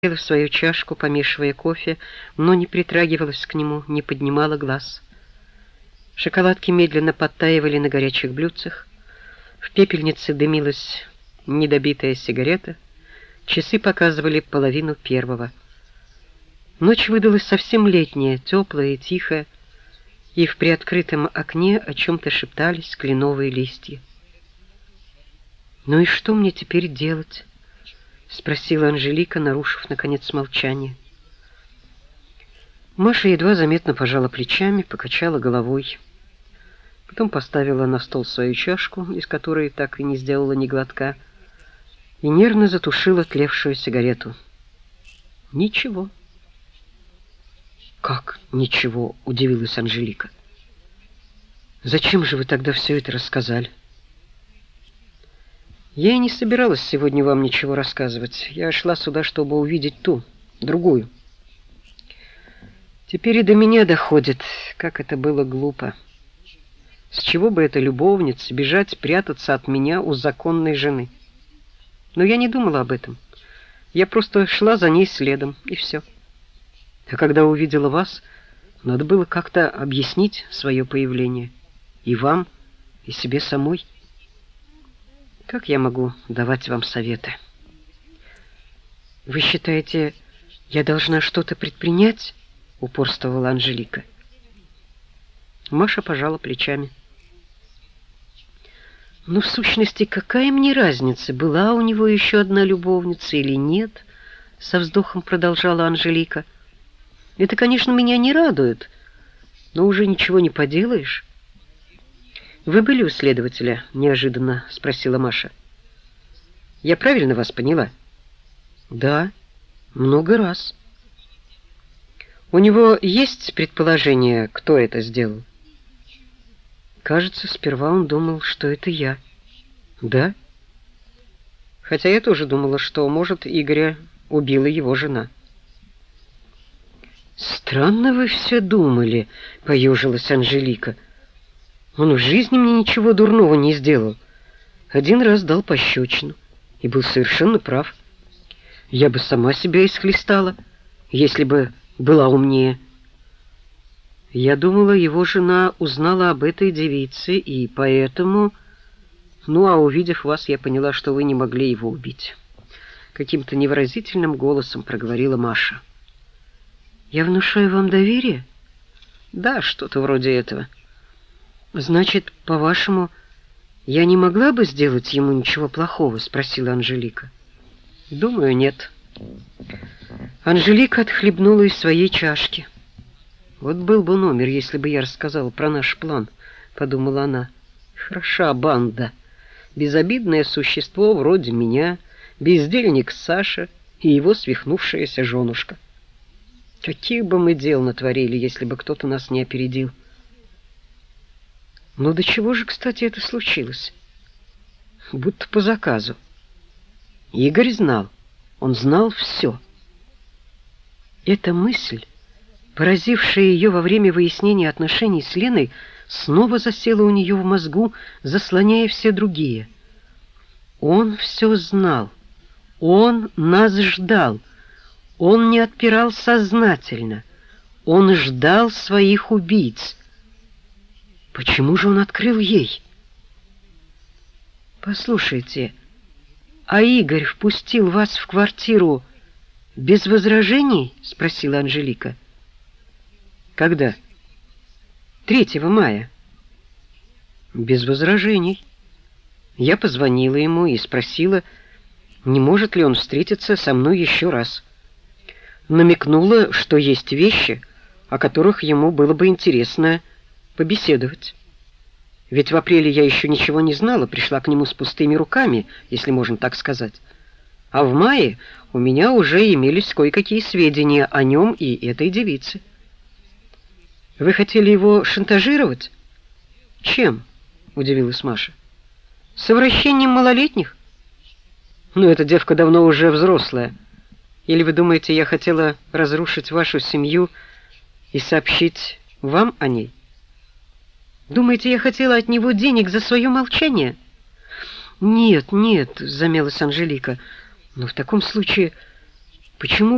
в свою чашку, помешивая кофе, но не притрагивалась к нему, не поднимала глаз. Шоколадки медленно подтаивали на горячих блюдцах. В пепельнице дымилась недобитая сигарета. Часы показывали 1:30. Ночь выдалась совсем летняя, теплая и тихая, и в приоткрытом окне о чем-то шептались кленовые листья. «Ну и что мне теперь делать?» — спросила Анжелика, нарушив, наконец, молчание. Маша едва заметно пожала плечами, покачала головой. Потом поставила на стол свою чашку, из которой так и не сделала ни глотка, и нервно затушила тлевшую сигарету. «Ничего». «Как ничего?» — удивилась Анжелика. «Зачем же вы тогда все это рассказали?» «Я и не собиралась сегодня вам ничего рассказывать. Я шла сюда, чтобы увидеть ту, другую. Теперь и до меня доходит, как это было глупо. С чего бы эта любовница бежать, прятаться от меня у законной жены? Но я не думала об этом. Я просто шла за ней следом, и все. А когда увидела вас, надо было как-то объяснить свое появление. И вам, и себе самой. Как я могу давать вам советы? Вы считаете, я должна что-то предпринять? Упорствовала Анжелика. Маша пожала плечами. Но в сущности, какая мне разница, была у него еще одна любовница или нет? Со вздохом продолжала Анжелика. Это, конечно, меня не радует, но уже ничего не поделаешь. «Вы были у следователя?» — неожиданно спросила Маша. «Я правильно вас поняла?» «Да, много раз». «У него есть предположение, кто это сделал?» «Кажется, сперва он думал, что это я». «Да?» «Хотя я тоже думала, что, может, Игоря убила его жена». «Странно вы все думали», — поежилась Анжелика. «Он в жизни мне ничего дурного не сделал. Один раз дал пощечину и был совершенно прав. Я бы сама себя исхлестала, если бы была умнее. Я думала, его жена узнала об этой девице, и поэтому... Ну, а увидев вас, я поняла, что вы не могли его убить». Каким-то невыразительным голосом проговорила Маша. «Я внушаю вам доверие?» «Да, что-то вроде этого». «Значит, по-вашему, я не могла бы сделать ему ничего плохого?» — спросила Анжелика. «Думаю, нет». Анжелика отхлебнула из своей чашки. «Вот был бы номер, если бы я рассказала про наш план», — подумала она. «Хороша банда. Безобидное существо вроде меня, бездельник Саша и его свихнувшаяся женушка. Каких бы мы дел натворили, если бы кто-то нас не опередил?» Но до чего же, кстати, это случилось? Будто по заказу. Игорь знал. Он знал все. Эта мысль, поразившая ее во время выяснения отношений с Леной, снова засела у нее в мозгу, заслоняя все другие. Он все знал. Он нас ждал. Он не отпирал сознательно. Он ждал своих убийц. Почему же он открыл ей? «Послушайте, а Игорь впустил вас в квартиру без возражений?» — спросила Анжелика. «Когда?» «3 мая». «Без возражений. Я позвонила ему и спросила, не может ли он встретиться со мной еще раз. Намекнула, что есть вещи, о которых ему было бы интересно побеседовать. Ведь в апреле я еще ничего не знала, пришла к нему с пустыми руками, если можно так сказать. А в мае у меня уже имелись кое-какие сведения о нем и этой девице». «Вы хотели его шантажировать?» «Чем?» — удивилась Маша. «Совращением малолетних?» «Ну, эта девка давно уже взрослая. Или вы думаете, я хотела разрушить вашу семью и сообщить вам о ней?» «Думаете, я хотела от него денег за свое молчание?» «Нет, нет», — замялась Анжелика. «Но в таком случае, почему